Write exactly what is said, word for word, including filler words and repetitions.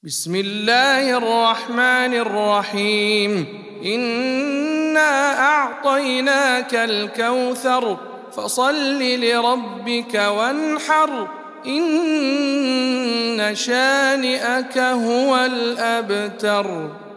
بسم الله الرحمن الرحيم إنا أعطيناك الكوثر فصل لربك وانحر إن شانئك هو الأبتر.